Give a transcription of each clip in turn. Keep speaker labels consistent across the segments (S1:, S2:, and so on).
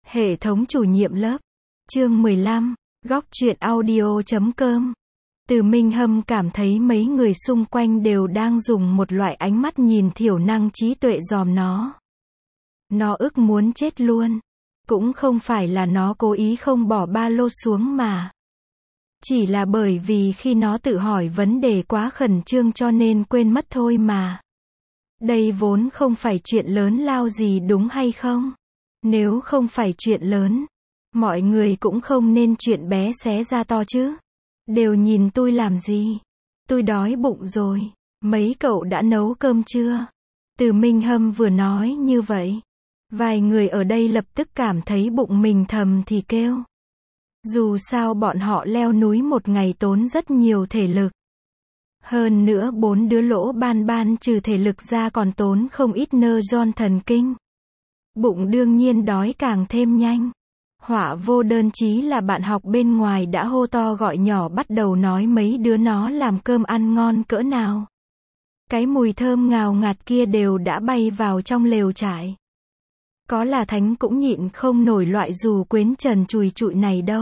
S1: Hệ thống chủ nhiệm lớp. Chương 15. Góc truyện audio.com. Từ Minh Hâm cảm thấy mấy người xung quanh đều đang dùng một loại ánh mắt nhìn thiểu năng trí tuệ dòm nó. Nó ức muốn chết luôn. Cũng không phải là nó cố ý không bỏ ba lô xuống mà. Chỉ là bởi vì khi nó tự hỏi vấn đề quá khẩn trương cho nên quên mất thôi mà. Đây vốn không phải chuyện lớn lao gì đúng hay không? Nếu không phải chuyện lớn, mọi người cũng không nên chuyện bé xé ra to chứ. Đều nhìn tôi làm gì? Tôi đói bụng rồi. Mấy cậu đã nấu cơm chưa? Từ Minh Hâm vừa nói như vậy, vài người ở đây lập tức cảm thấy bụng mình thầm thì kêu. Dù sao bọn họ leo núi một ngày tốn rất nhiều thể lực. Hơn nữa 4 đứa lỗ ban ban trừ thể lực ra còn tốn không ít nơ giòn thần kinh. Bụng đương nhiên đói càng thêm nhanh. Họa vô đơn chí là bạn học bên ngoài đã hô to gọi nhỏ bắt đầu nói mấy đứa nó làm cơm ăn ngon cỡ nào. Cái mùi thơm ngào ngạt kia đều đã bay vào trong lều trại. Có là Thánh cũng nhịn không nổi loại dù quyến trần chùi chụi này đâu.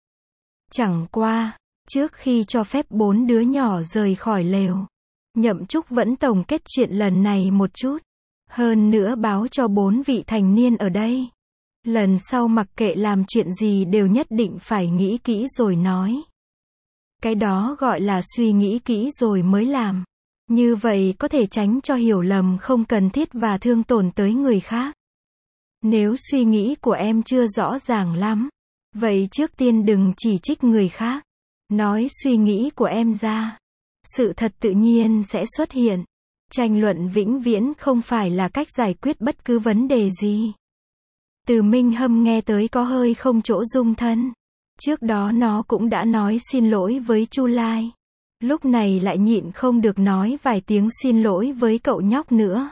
S1: Chẳng qua, trước khi cho phép 4 đứa nhỏ rời khỏi lều, Nhậm Trúc vẫn tổng kết chuyện lần này một chút. Hơn nữa báo cho 4 vị thành niên ở đây. Lần sau mặc kệ làm chuyện gì đều nhất định phải nghĩ kỹ rồi nói. Cái đó gọi là suy nghĩ kỹ rồi mới làm. Như vậy có thể tránh cho hiểu lầm không cần thiết và thương tổn tới người khác. Nếu suy nghĩ của em chưa rõ ràng lắm, vậy trước tiên đừng chỉ trích người khác. Nói suy nghĩ của em ra. Sự thật tự nhiên sẽ xuất hiện. Tranh luận vĩnh viễn không phải là cách giải quyết bất cứ vấn đề gì. Từ Minh Hâm nghe tới có hơi không chỗ dung thân. Trước đó nó cũng đã nói xin lỗi với Chu Lai. Lúc này lại nhịn không được nói vài tiếng xin lỗi với cậu nhóc nữa.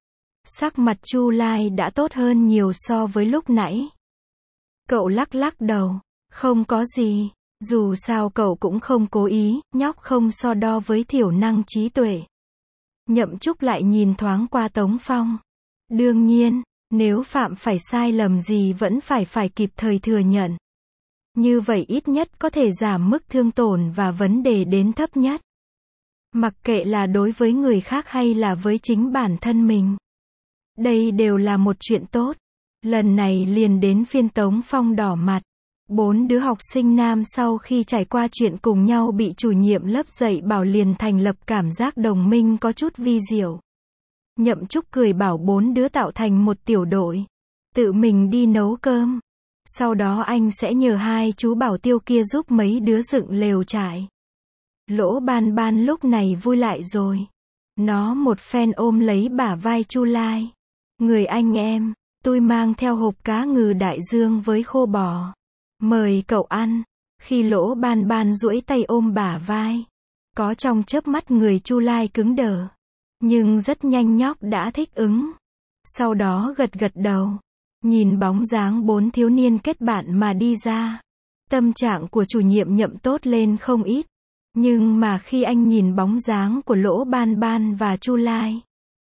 S1: Sắc mặt Chu Lai đã tốt hơn nhiều so với lúc nãy. Cậu lắc lắc đầu. Không có gì. Dù sao cậu cũng không cố ý, nhóc không so đo với thiểu năng trí tuệ. Nhậm Trúc lại nhìn thoáng qua Tống Phong. Đương nhiên, nếu phạm phải sai lầm gì vẫn phải kịp thời thừa nhận. Như vậy ít nhất có thể giảm mức thương tổn và vấn đề đến thấp nhất. Mặc kệ là đối với người khác hay là với chính bản thân mình. Đây đều là một chuyện tốt. Lần này liền đến phiên Tống Phong đỏ mặt. 4 đứa học sinh nam sau khi trải qua chuyện cùng nhau bị chủ nhiệm lớp dạy bảo liền thành lập cảm giác đồng minh có chút vi diệu. Nhậm Trúc cười bảo 4 đứa tạo thành một tiểu đội. Tự mình đi nấu cơm. Sau đó anh sẽ nhờ hai chú bảo tiêu kia giúp mấy đứa dựng lều trại. Lỗ ban ban lúc này vui lại rồi. Nó một phen ôm lấy bả vai Chu Lai. Người anh em, tôi mang theo hộp cá ngừ đại dương với khô bò. Mời cậu ăn. Khi Lỗ ban ban duỗi tay ôm bả vai. Có trong chớp mắt người Chu Lai cứng đờ. Nhưng rất nhanh nhóc đã thích ứng. Sau đó gật gật đầu. Nhìn bóng dáng 4 thiếu niên kết bạn mà đi ra. Tâm trạng của chủ nhiệm Nhậm tốt lên không ít. Nhưng mà khi anh nhìn bóng dáng của Lỗ ban ban và Chu Lai,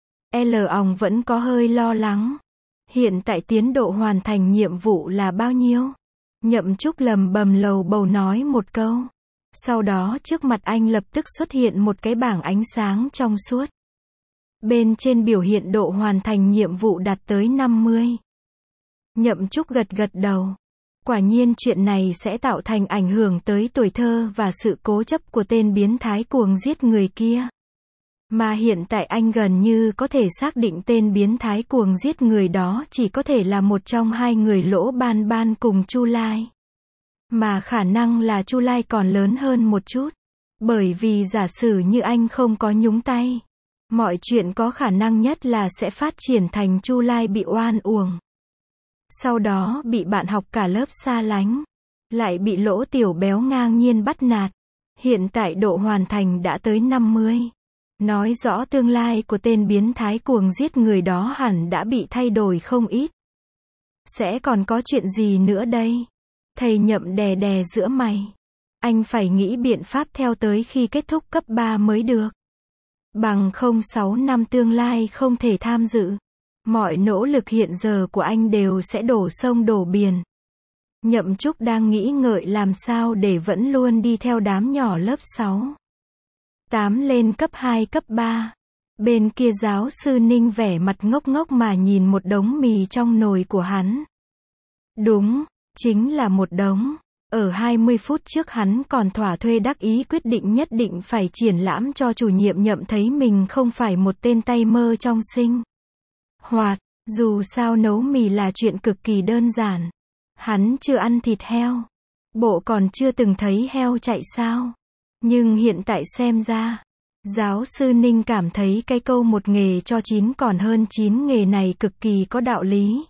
S1: òng vẫn có hơi lo lắng. Hiện tại tiến độ hoàn thành nhiệm vụ là bao nhiêu? Nhậm Trúc lầm bầm lầu bầu nói một câu. Sau đó trước mặt anh lập tức xuất hiện một cái bảng ánh sáng trong suốt. Bên trên biểu hiện độ hoàn thành nhiệm vụ đạt tới 50. Nhậm Trúc gật gật đầu. Quả nhiên chuyện này sẽ tạo thành ảnh hưởng tới tuổi thơ và sự cố chấp của tên biến thái cuồng giết người kia. Mà hiện tại anh gần như có thể xác định tên biến thái cuồng giết người đó chỉ có thể là một trong hai người Lỗ ban ban cùng Chu Lai. Mà khả năng là Chu Lai còn lớn hơn một chút. Bởi vì giả sử như anh không có nhúng tay, mọi chuyện có khả năng nhất là sẽ phát triển thành Chu Lai bị oan uổng. Sau đó bị bạn học cả lớp xa lánh. Lại bị Lỗ tiểu béo ngang nhiên bắt nạt. Hiện tại độ hoàn thành đã tới 50. Nói rõ tương lai của tên biến thái cuồng giết người đó hẳn đã bị thay đổi không ít. Sẽ còn có chuyện gì nữa đây? Thầy Nhậm đè đè giữa mày. Anh phải nghĩ biện pháp theo tới khi kết thúc cấp 3 mới được. Bằng không 6 năm tương lai không thể tham dự. Mọi nỗ lực hiện giờ của anh đều sẽ đổ sông đổ biển. Nhậm Trúc đang nghĩ ngợi làm sao để vẫn luôn đi theo đám nhỏ lớp 6, 8 lên cấp 2 cấp 3. Bên kia giáo sư Ninh vẻ mặt ngốc ngốc mà nhìn một đống mì trong nồi của hắn. Đúng, chính là một đống. Ở 20 phút trước hắn còn thỏa thuê đắc ý quyết định nhất định phải triển lãm cho chủ nhiệm Nhậm thấy mình không phải một tên tay mơ trong sinh hoạt. Dù sao nấu mì là chuyện cực kỳ đơn giản. Hắn chưa ăn thịt heo. Bộ còn chưa từng thấy heo chạy sao. Nhưng hiện tại xem ra, giáo sư Ninh cảm thấy cái câu một nghề cho 9 còn hơn 9 nghề này cực kỳ có đạo lý.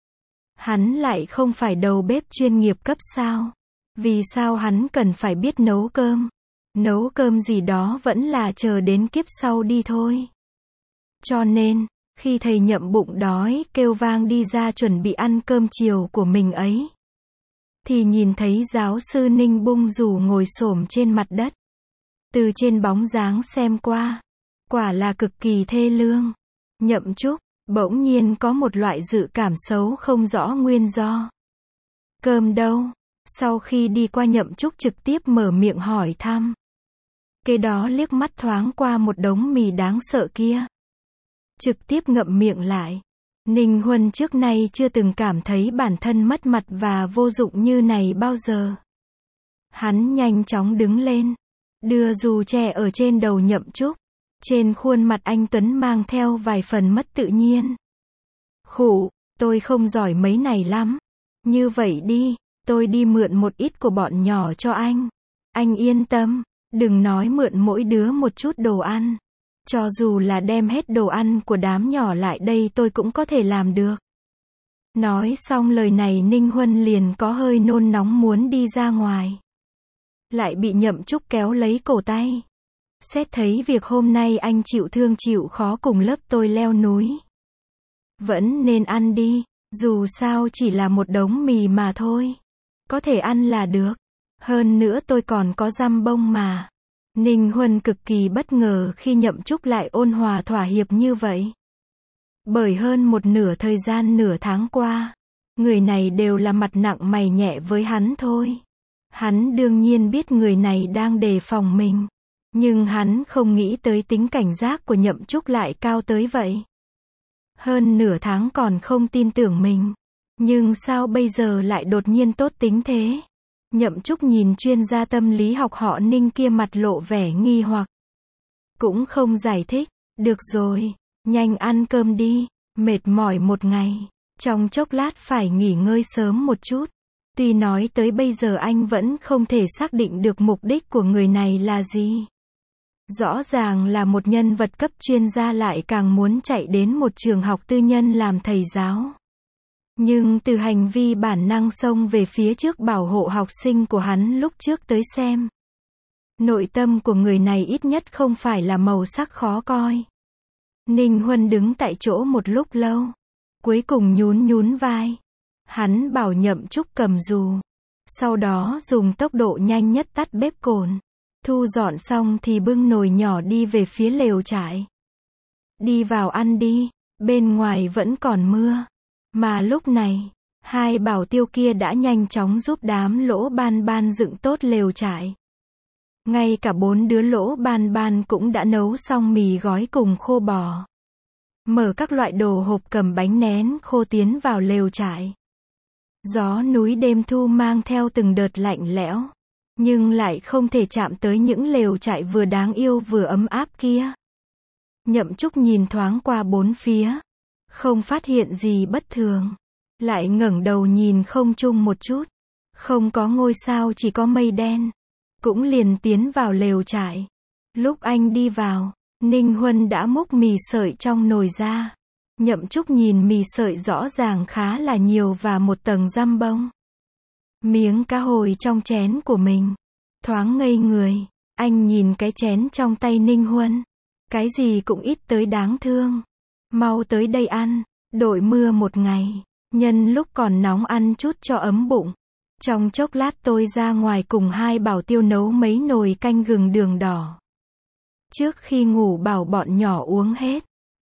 S1: Hắn lại không phải đầu bếp chuyên nghiệp cấp sao? Vì sao hắn cần phải biết nấu cơm? Nấu cơm gì đó vẫn là chờ đến kiếp sau đi thôi. Cho nên, khi thầy Nhậm bụng đói kêu vang đi ra chuẩn bị ăn cơm chiều của mình ấy, thì nhìn thấy giáo sư Ninh bung rủ ngồi xổm trên mặt đất. Từ trên bóng dáng xem qua, quả là cực kỳ thê lương. Nhậm Trúc bỗng nhiên có một loại dự cảm xấu không rõ nguyên do. Cơm đâu? Sau khi đi qua Nhậm Trúc trực tiếp mở miệng hỏi thăm. Kế đó liếc mắt thoáng qua một đống mì đáng sợ kia. Trực tiếp ngậm miệng lại. Ninh Huân trước nay chưa từng cảm thấy bản thân mất mặt và vô dụng như này bao giờ. Hắn nhanh chóng đứng lên, đưa dù che ở trên đầu Nhậm Trúc. Trên khuôn mặt anh Tuấn mang theo vài phần mất tự nhiên. Khụ, tôi không giỏi mấy này lắm. Như vậy đi, tôi đi mượn một ít của bọn nhỏ cho anh. Anh yên tâm, đừng nói mượn mỗi đứa một chút đồ ăn. Cho dù là đem hết đồ ăn của đám nhỏ lại đây tôi cũng có thể làm được. Nói xong lời này Ninh Huân liền có hơi nôn nóng muốn đi ra ngoài. Lại bị Nhậm Trúc kéo lấy cổ tay. Xét thấy việc hôm nay anh chịu thương chịu khó cùng lớp tôi leo núi. Vẫn nên ăn đi, dù sao chỉ là một đống mì mà thôi. Có thể ăn là được. Hơn nữa tôi còn có dăm bông mà. Ninh Huân cực kỳ bất ngờ khi Nhậm Trúc lại ôn hòa thỏa hiệp như vậy. Bởi hơn một nửa thời gian nửa tháng qua, người này đều là mặt nặng mày nhẹ với hắn thôi. Hắn đương nhiên biết người này đang đề phòng mình. Nhưng hắn không nghĩ tới tính cảnh giác của Nhậm Trúc lại cao tới vậy. Hơn nửa tháng còn không tin tưởng mình. Nhưng sao bây giờ lại đột nhiên tốt tính thế? Nhậm Trúc nhìn chuyên gia tâm lý học họ Ninh kia mặt lộ vẻ nghi hoặc. Cũng không giải thích. Được rồi, nhanh ăn cơm đi. Mệt mỏi một ngày. Trong chốc lát phải nghỉ ngơi sớm một chút. Tuy nói tới bây giờ anh vẫn không thể xác định được mục đích của người này là gì. Rõ ràng là một nhân vật cấp chuyên gia lại càng muốn chạy đến một trường học tư nhân làm thầy giáo. Nhưng từ hành vi bản năng xông về phía trước bảo hộ học sinh của hắn lúc trước tới xem. Nội tâm của người này ít nhất không phải là màu sắc khó coi. Ninh Huân đứng tại chỗ một lúc lâu. Cuối cùng nhún nhún vai. Hắn bảo Nhậm Trúc cầm dù. Sau đó dùng tốc độ nhanh nhất tắt bếp cồn. Thu dọn xong thì bưng nồi nhỏ đi về phía lều trại. Đi vào ăn đi, bên ngoài vẫn còn mưa. Mà lúc này, hai bảo tiêu kia đã nhanh chóng giúp đám Lỗ Ban Ban dựng tốt lều trại. Ngay cả 4 đứa Lỗ Ban Ban cũng đã nấu xong mì gói cùng khô bò. Mở các loại đồ hộp cầm bánh nén khô tiến vào lều trại. Gió núi đêm thu mang theo từng đợt lạnh lẽo. Nhưng lại không thể chạm tới những lều trại vừa đáng yêu vừa ấm áp kia. Nhậm Trúc nhìn thoáng qua bốn phía. Không phát hiện gì bất thường. Lại ngẩng đầu nhìn không trung một chút. Không có ngôi sao chỉ có mây đen. Cũng liền tiến vào lều trại. Lúc anh đi vào, Ninh Huân đã múc mì sợi trong nồi ra. Nhậm Trúc nhìn mì sợi rõ ràng khá là nhiều và một tầng dăm bông. Miếng cá hồi trong chén của mình. Thoáng ngây người. Anh nhìn cái chén trong tay Ninh Huân. Cái gì cũng ít tới đáng thương. Mau tới đây ăn. Đội mưa một ngày. Nhân lúc còn nóng ăn chút cho ấm bụng. Trong chốc lát tôi ra ngoài cùng hai bảo tiêu nấu mấy nồi canh gừng đường đỏ. Trước khi ngủ bảo bọn nhỏ uống hết.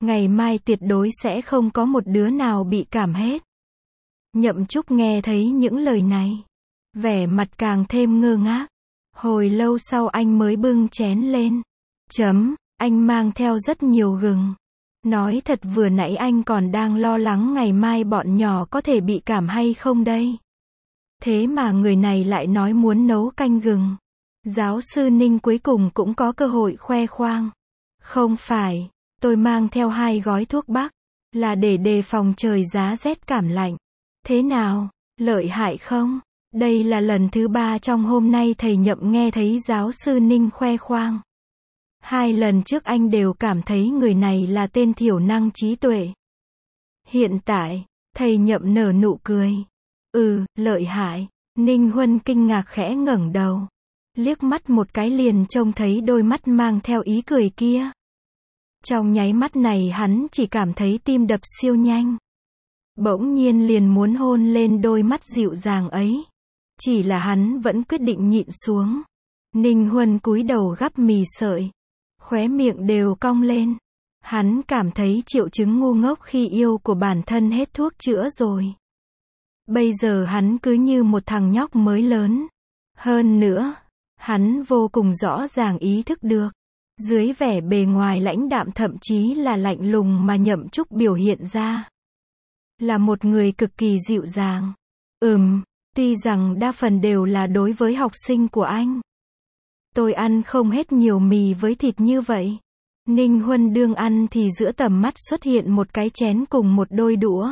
S1: Ngày mai tuyệt đối sẽ không có một đứa nào bị cảm hết. Nhậm Trúc nghe thấy những lời này, vẻ mặt càng thêm ngơ ngác. Hồi lâu sau anh mới bưng chén lên. Anh mang theo rất nhiều gừng. Nói thật vừa nãy anh còn đang lo lắng ngày mai bọn nhỏ có thể bị cảm hay không đây. Thế mà người này lại nói muốn nấu canh gừng. Giáo sư Ninh cuối cùng cũng có cơ hội khoe khoang. Không phải, tôi mang theo 2 gói thuốc bắc, là để đề phòng trời giá rét cảm lạnh. Thế nào, lợi hại không? Đây là lần thứ 3 trong hôm nay thầy Nhậm nghe thấy giáo sư Ninh khoe khoang. 2 lần trước anh đều cảm thấy người này là tên thiểu năng trí tuệ. Hiện tại, thầy Nhậm nở nụ cười. Lợi hại. Ninh Huân kinh ngạc khẽ ngẩng đầu. Liếc mắt một cái liền trông thấy đôi mắt mang theo ý cười kia. Trong nháy mắt này hắn chỉ cảm thấy tim đập siêu nhanh. Bỗng nhiên liền muốn hôn lên đôi mắt dịu dàng ấy. Chỉ là hắn vẫn quyết định nhịn xuống. Ninh Huân cúi đầu gắp mì sợi. Khóe miệng đều cong lên. Hắn cảm thấy triệu chứng ngu ngốc khi yêu của bản thân hết thuốc chữa rồi. Bây giờ hắn cứ như một thằng nhóc mới lớn. Hơn nữa, hắn vô cùng rõ ràng ý thức được. Dưới vẻ bề ngoài lãnh đạm thậm chí là lạnh lùng mà Nhậm Trúc biểu hiện ra. Là một người cực kỳ dịu dàng. Tuy rằng đa phần đều là đối với học sinh của anh. Tôi ăn không hết nhiều mì với thịt như vậy. Ninh Huân đương ăn thì giữa tầm mắt xuất hiện một cái chén cùng một đôi đũa.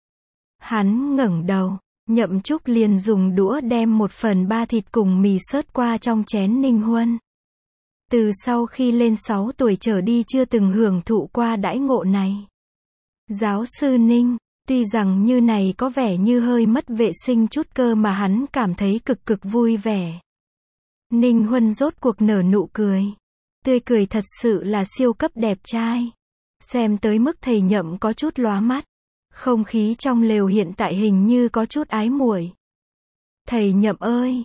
S1: Hắn ngẩng đầu, Nhậm Trúc liền dùng đũa đem 1/3 thịt cùng mì sớt qua trong chén Ninh Huân. Từ sau khi lên 6 tuổi trở đi chưa từng hưởng thụ qua đãi ngộ này. Giáo sư Ninh, tuy rằng như này có vẻ như hơi mất vệ sinh chút cơ mà hắn cảm thấy cực cực vui vẻ. Ninh Huân rốt cuộc nở nụ cười. Tươi cười thật sự là siêu cấp đẹp trai. Xem tới mức thầy Nhậm có chút lóa mắt. Không khí trong lều hiện tại hình như có chút ái muội. Thầy Nhậm ơi!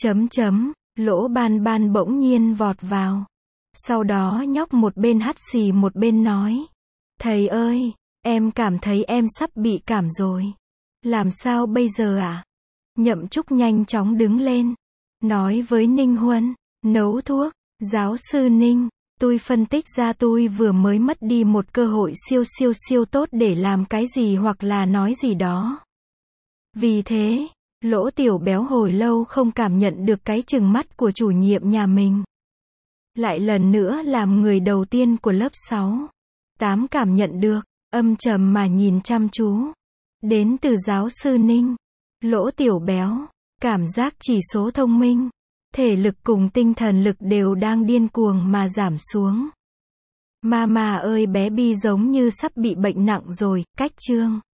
S1: Lỗ Ban Ban bỗng nhiên vọt vào. Sau đó nhóc một bên hắt xì một bên nói. Thầy ơi! Em cảm thấy em sắp bị cảm rồi. Làm sao bây giờ ạ? Nhậm Trúc nhanh chóng đứng lên. Nói với Ninh Huân. Nấu thuốc. Giáo sư Ninh. Tôi phân tích ra tôi vừa mới mất đi một cơ hội siêu tốt để làm cái gì hoặc là nói gì đó. Vì thế, Lỗ Tiểu Béo hồi lâu không cảm nhận được cái trừng mắt của chủ nhiệm nhà mình. Lại lần nữa làm người đầu tiên của lớp 6. 8 cảm nhận được, âm trầm mà nhìn chăm chú. Đến từ giáo sư Ninh. Lỗ Tiểu Béo, cảm giác chỉ số thông minh, thể lực cùng tinh thần lực đều đang điên cuồng mà giảm xuống. Mama ơi bé Bi giống như sắp bị bệnh nặng rồi, cách chương.